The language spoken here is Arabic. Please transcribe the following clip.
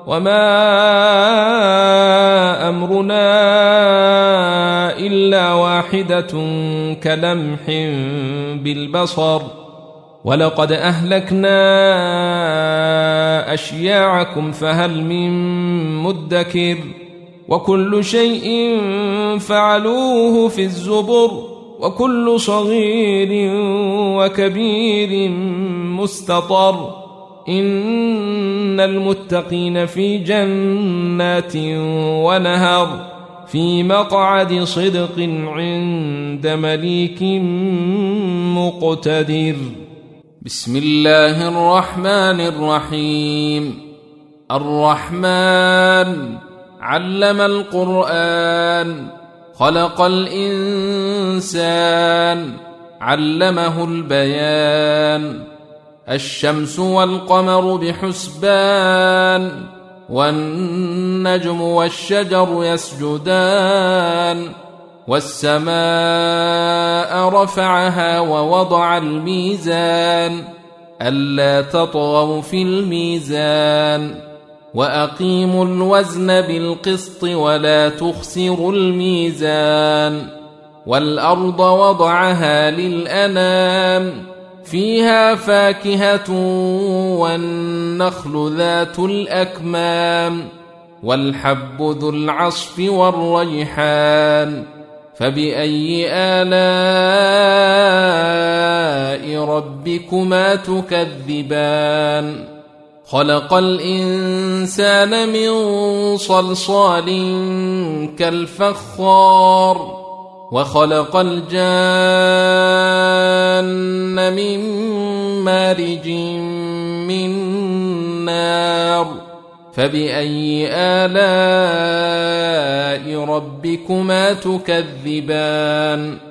وما أمرنا إلا واحدة كلمح بالبصر ولقد أهلكنا أشياعكم فهل من مدكر وكل شيء فعلوه في الزبر وكل صغير وكبير مستطر إن المتقين في جنات ونهر في مقعد صدق عند مليك مقتدر. بسم الله الرحمن الرحيم. الرحمن علم القرآن خلق الإنسان علمه البيان الشمس والقمر بحسبان والنجم والشجر يسجدان والسماء رفعها ووضع الميزان ألا تطغوا في الميزان وأقيموا الوزن بالقسط ولا تخسروا الميزان والأرض وضعها للأنام فيها فاكهة والنخل ذات الأكمام والحب ذو العصف والريحان فبأي آلاء ربكما تكذبان خلق الإنسان من صلصال كالفخار وخلق الجان من مارج من نار فبأي آلاء ربكما تكذبان